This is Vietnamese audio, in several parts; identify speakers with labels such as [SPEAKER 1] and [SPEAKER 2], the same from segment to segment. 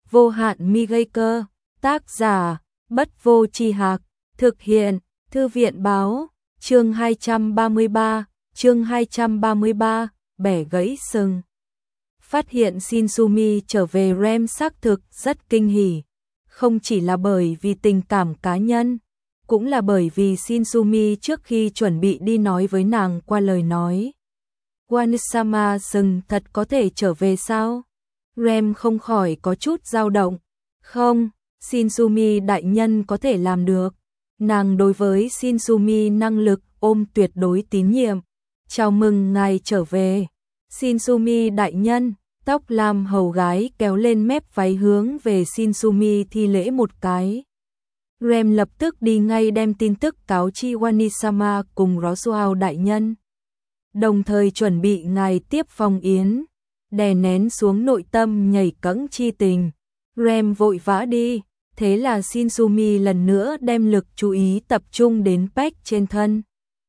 [SPEAKER 1] Vô hạn mi gây cơ, tác giả, Bất Vô Tri Hạc, thực hiện, Thư viện báo, chương 233, bẻ gãy sừng. Phát hiện Shinsumi trở về Rem xác thực rất kinh hỉ, không chỉ là bởi vì tình cảm cá nhân, cũng là bởi vì Shinsumi trước khi chuẩn bị đi nói với nàng qua lời nói. Wanisama sừng thật có thể trở về sao? Rem không khỏi có chút dao động. Không, Shinsumi đại nhân có thể làm được. Nàng đối với Shinsumi năng lực ôm tuyệt đối tín nhiệm. Chào mừng ngài trở về. Shinsumi đại nhân, tóc lam hầu gái kéo lên mép váy hướng về Shinsumi thi lễ một cái. Rem lập tức đi ngay đem tin tức cáo chi Wanisama cùng Roswell đại nhân. Đồng thời chuẩn bị ngài tiếp phong yến, đè nén xuống nội tâm nhảy cẫng chi tình. Rem vội vã đi, thế là Shinsumi lần nữa đem lực chú ý tập trung đến Peck trên thân.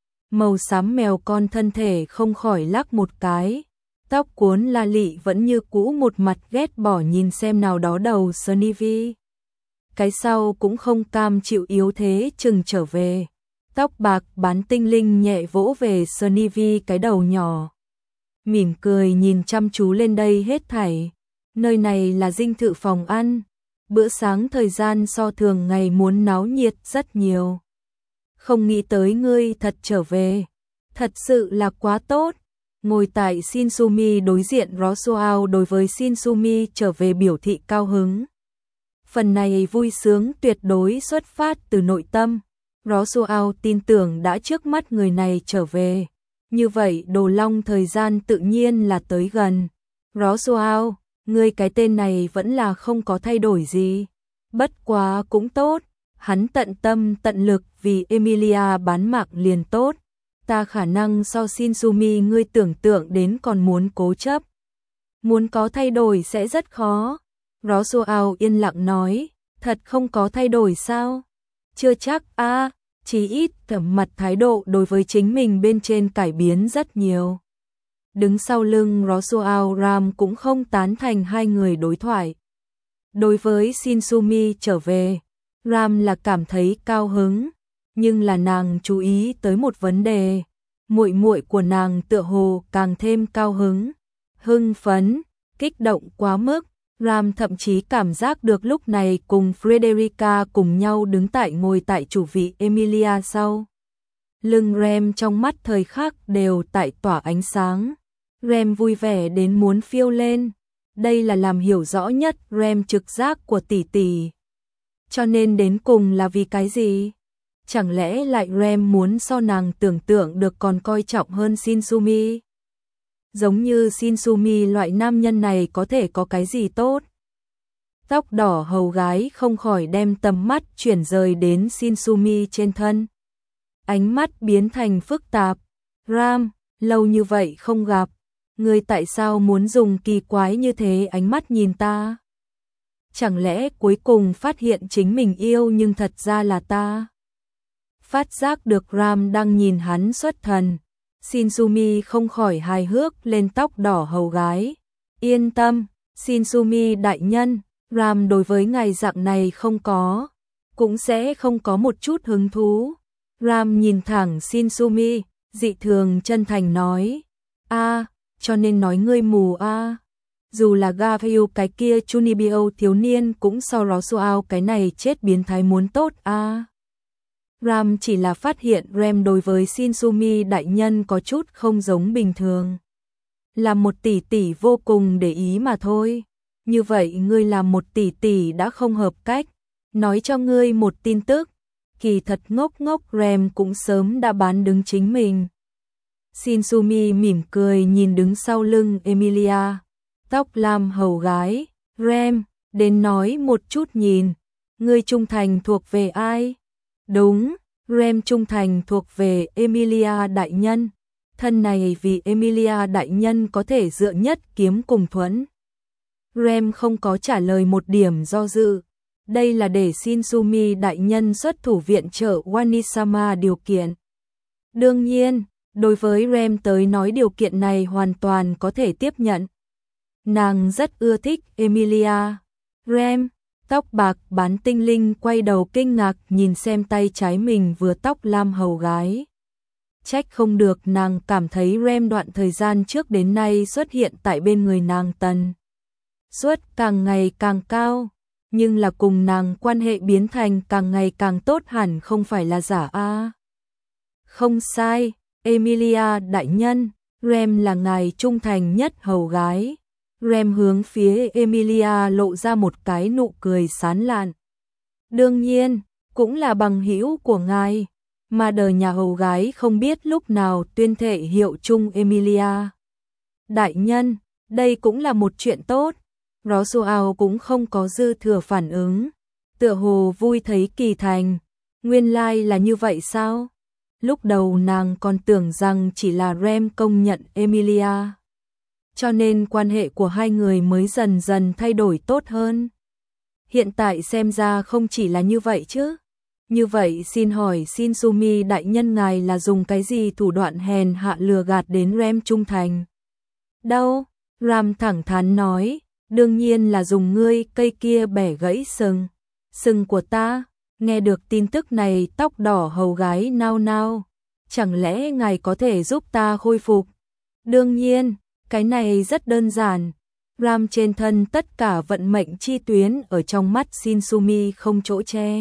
[SPEAKER 1] Màu xám mèo con thân thể không khỏi lắc một cái, tóc cuốn la lị vẫn như cũ một mặt ghét bỏ nhìn xem nào đó đầu Sunny. Cái sau cũng không cam chịu yếu thế chừng trở về. Tóc bạc bán tinh linh nhẹ vỗ về Sunny cái đầu nhỏ. Mỉm cười nhìn chăm chú lên đây hết thảy. Nơi này là dinh thự phòng ăn. Bữa sáng thời gian so thường ngày muốn náo nhiệt rất nhiều. Không nghĩ tới ngươi thật trở về. Thật sự là quá tốt. Ngồi tại Shinsumi đối diện Roswell đối với Shinsumi trở về biểu thị cao hứng. Phần này vui sướng tuyệt đối xuất phát từ nội tâm. Roswell tin tưởng đã trước mắt người này trở về. Như vậy Đồ Long thời gian tự nhiên là tới gần. Roswell, ngươi cái tên này vẫn là không có thay đổi gì. Bất quá cũng tốt. Hắn tận tâm tận lực vì Emilia bán mạng liền tốt. Ta khả năng so Shinsumi ngươi tưởng tượng đến còn muốn cố chấp. Muốn có thay đổi sẽ rất khó. Roswell yên lặng nói, thật không có thay đổi sao? Chưa chắc chí ít tầm mặt thái độ đối với chính mình bên trên cải biến rất nhiều. Đứng sau lưng Roswell, Ram cũng không tán thành hai người đối thoại. Đối với Shinsumi trở về, Ram là cảm thấy cao hứng, nhưng là nàng chú ý tới một vấn đề, muội muội của nàng tựa hồ càng thêm cao hứng, hưng phấn, kích động quá mức. Ram thậm chí cảm giác được lúc này cùng Frederica cùng nhau đứng ngồi tại chủ vị Emilia sau. Lưng Rem trong mắt thời khắc đều tại tỏa ánh sáng. Rem vui vẻ đến muốn phiêu lên. Đây là làm hiểu rõ nhất Rem trực giác của tỷ tỷ. Cho nên đến cùng là vì cái gì? Chẳng lẽ lại Rem muốn so nàng tưởng tượng được còn coi trọng hơn Shinsumi? Giống như Shinsumi loại nam nhân này có thể có cái gì tốt? Tóc đỏ hầu gái không khỏi đem tầm mắt chuyển rời đến Shinsumi trên thân. Ánh mắt biến thành phức tạp. Ram, lâu như vậy không gặp. Ngươi tại sao muốn dùng kỳ quái như thế ánh mắt nhìn ta? Chẳng lẽ cuối cùng phát hiện chính mình yêu nhưng thật ra là ta? Phát giác được Ram đang nhìn hắn xuất thần. Shinsumi không khỏi hài hước lên tóc đỏ hầu gái. Yên tâm, Shinsumi đại nhân, Ram đối với ngài dạng này không có, cũng sẽ không có một chút hứng thú. Ram nhìn thẳng Shinsumi, dị thường chân thành nói. Cho nên nói ngươi mù Dù là Gabriel cái kia Chunibyo thiếu niên cũng so Roswell cái này chết biến thái muốn tốt Ram chỉ là phát hiện Rem đối với Shinsumi đại nhân có chút không giống bình thường. Là một tỷ tỷ vô cùng để ý mà thôi. Như vậy ngươi làm một tỷ tỷ đã không hợp cách. Nói cho ngươi một tin tức. Kỳ thật ngốc Rem cũng sớm đã bán đứng chính mình. Shinsumi mỉm cười nhìn đứng sau lưng Emilia. Tóc lam hầu gái. Rem, đến nói một chút nhìn. Ngươi trung thành thuộc về ai? Đúng, Rem trung thành thuộc về Emilia đại nhân. Thân này vì Emilia đại nhân có thể dựa nhất kiếm cùng thuẫn. Rem không có trả lời một điểm do dự. Đây là để Shinsumi đại nhân xuất thủ viện trợ Wanisama điều kiện. Đương nhiên, đối với Rem tới nói điều kiện này hoàn toàn có thể tiếp nhận. Nàng rất ưa thích Emilia. Rem, tóc bạc bán tinh linh quay đầu kinh ngạc nhìn xem tay trái mình vừa tóc lam hầu gái. Trách không được nàng cảm thấy Rem đoạn thời gian trước đến nay xuất hiện tại bên người nàng tần suất càng ngày càng cao, nhưng là cùng nàng quan hệ biến thành càng ngày càng tốt hẳn không phải là giả a. Không sai, Emilia đại nhân, Rem là ngài trung thành nhất hầu gái. Rem hướng phía Emilia lộ ra một cái nụ cười sán lạn. Đương nhiên, cũng là bằng hữu của ngài, mà đời nhà hầu gái không biết lúc nào tuyên thệ hiệu chung Emilia. Đại nhân, đây cũng là một chuyện tốt. Roswell cũng không có dư thừa phản ứng, tựa hồ vui thấy kỳ thành. Nguyên lai là như vậy sao? Lúc đầu nàng còn tưởng rằng chỉ là Rem công nhận Emilia, cho nên quan hệ của hai người mới dần dần thay đổi tốt hơn. Hiện tại xem ra không chỉ là như vậy chứ. Như vậy xin hỏi Shinsumi đại nhân ngài là dùng cái gì thủ đoạn hèn hạ lừa gạt đến Rem trung thành? Đâu? Ram thẳng thắn nói, đương nhiên là dùng ngươi cây kia bẻ gãy sừng. Sừng của ta. Nghe được tin tức này tóc đỏ hầu gái nao nao. Chẳng lẽ ngài có thể giúp ta khôi phục? Đương nhiên, cái này rất đơn giản. Ram trên thân tất cả vận mệnh chi tuyến ở trong mắt Shinsumi không chỗ che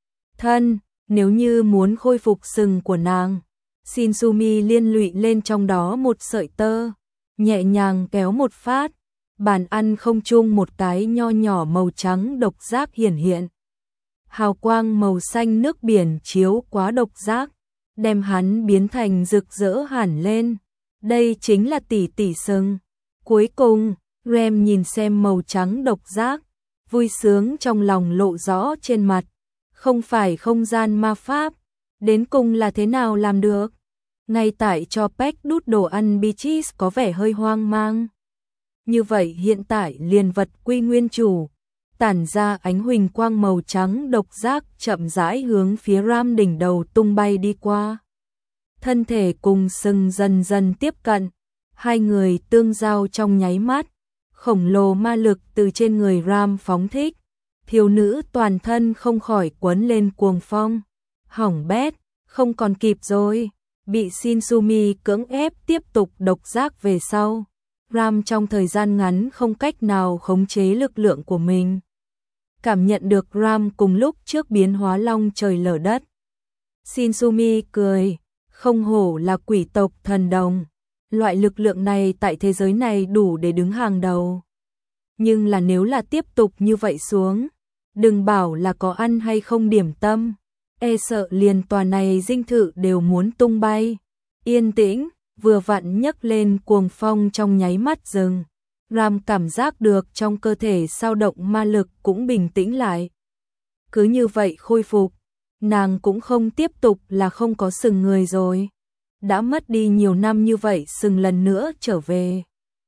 [SPEAKER 1] thân, nếu như muốn khôi phục sừng của nàng, Shinsumi liên lụy lên trong đó một sợi tơ, nhẹ nhàng kéo một phát, bàn ăn không chung một cái nho nhỏ màu trắng độc giác hiển hiện. Hào quang màu xanh nước biển chiếu quá độc giác, đem hắn biến thành rực rỡ hẳn lên. Đây chính là tỷ tỷ sừng. Cuối cùng, Rem nhìn xem màu trắng độc giác, vui sướng trong lòng lộ rõ trên mặt. Không phải không gian ma pháp, đến cùng là thế nào làm được? Ngay tại cho Peck đút đồ ăn Beatrice có vẻ hơi hoang mang. Như vậy hiện tại liền vật quy nguyên chủ, tản ra ánh huỳnh quang màu trắng độc giác chậm rãi hướng phía Ram đỉnh đầu tung bay đi qua. Thân thể cùng sừng dần dần tiếp cận, hai người tương giao trong nháy mắt, khổng lồ ma lực từ trên người Ram phóng thích. Thiếu nữ toàn thân không khỏi quấn lên cuồng phong. Hỏng bét, không còn kịp rồi. Bị Shinsumi cưỡng ép tiếp tục độc giác về sau. Ram trong thời gian ngắn không cách nào khống chế lực lượng của mình. Cảm nhận được Ram cùng lúc trước biến hóa long trời lở đất. Shinsumi cười, không hổ là quỷ tộc thần đồng. Loại lực lượng này tại thế giới này đủ để đứng hàng đầu. Nhưng là nếu là tiếp tục như vậy xuống, đừng bảo là có ăn hay không điểm tâm, e sợ liền tòa này dinh thự đều muốn tung bay. Yên tĩnh, vừa vặn nhấc lên cuồng phong trong nháy mắt dừng. Ram cảm giác được trong cơ thể sao động ma lực cũng bình tĩnh lại. Cứ như vậy khôi phục, nàng cũng không tiếp tục là không có sừng người rồi. Đã mất đi nhiều năm như vậy sừng lần nữa trở về.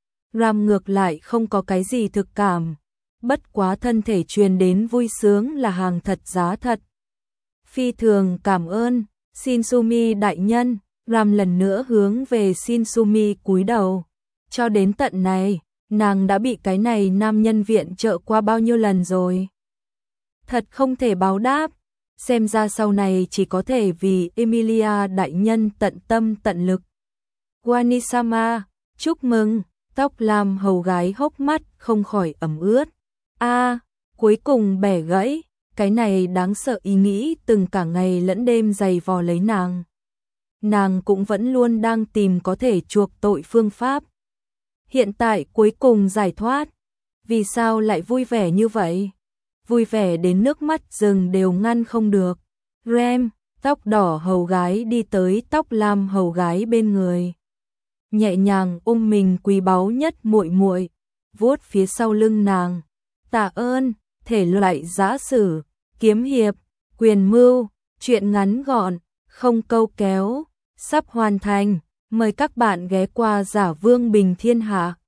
[SPEAKER 1] Ram ngược lại không có cái gì thực cảm. Bất quá thân thể truyền đến vui sướng là hàng thật giá thật. Phi thường cảm ơn, Shinsumi đại nhân. Ram lần nữa hướng về Shinsumi cúi đầu. Cho đến tận này, nàng đã bị cái này nam nhân viện trợ qua bao nhiêu lần rồi. Thật không thể báo đáp, xem ra sau này chỉ có thể vì Emilia đại nhân tận tâm tận lực. Wanisama, chúc mừng, tóc lam hầu gái hốc mắt không khỏi ẩm ướt. Cuối cùng bẻ gãy, cái này đáng sợ ý nghĩ từng cả ngày lẫn đêm giày vò lấy nàng. Nàng cũng vẫn luôn đang tìm có thể chuộc tội phương pháp. Hiện tại cuối cùng giải thoát. Vì sao lại vui vẻ như vậy? Vui vẻ đến nước mắt rừng đều ngăn không được. Rem, tóc đỏ hầu gái đi tới tóc lam hầu gái bên người. Nhẹ nhàng ôm mình quý báu nhất muội muội, vuốt phía sau lưng nàng. Tạ ơn, thể loại giã sử, kiếm hiệp, quyền mưu, truyện ngắn gọn, không câu kéo, sắp hoàn thành. Mời các bạn ghé qua Giả Vương Bình Thiên Hạ.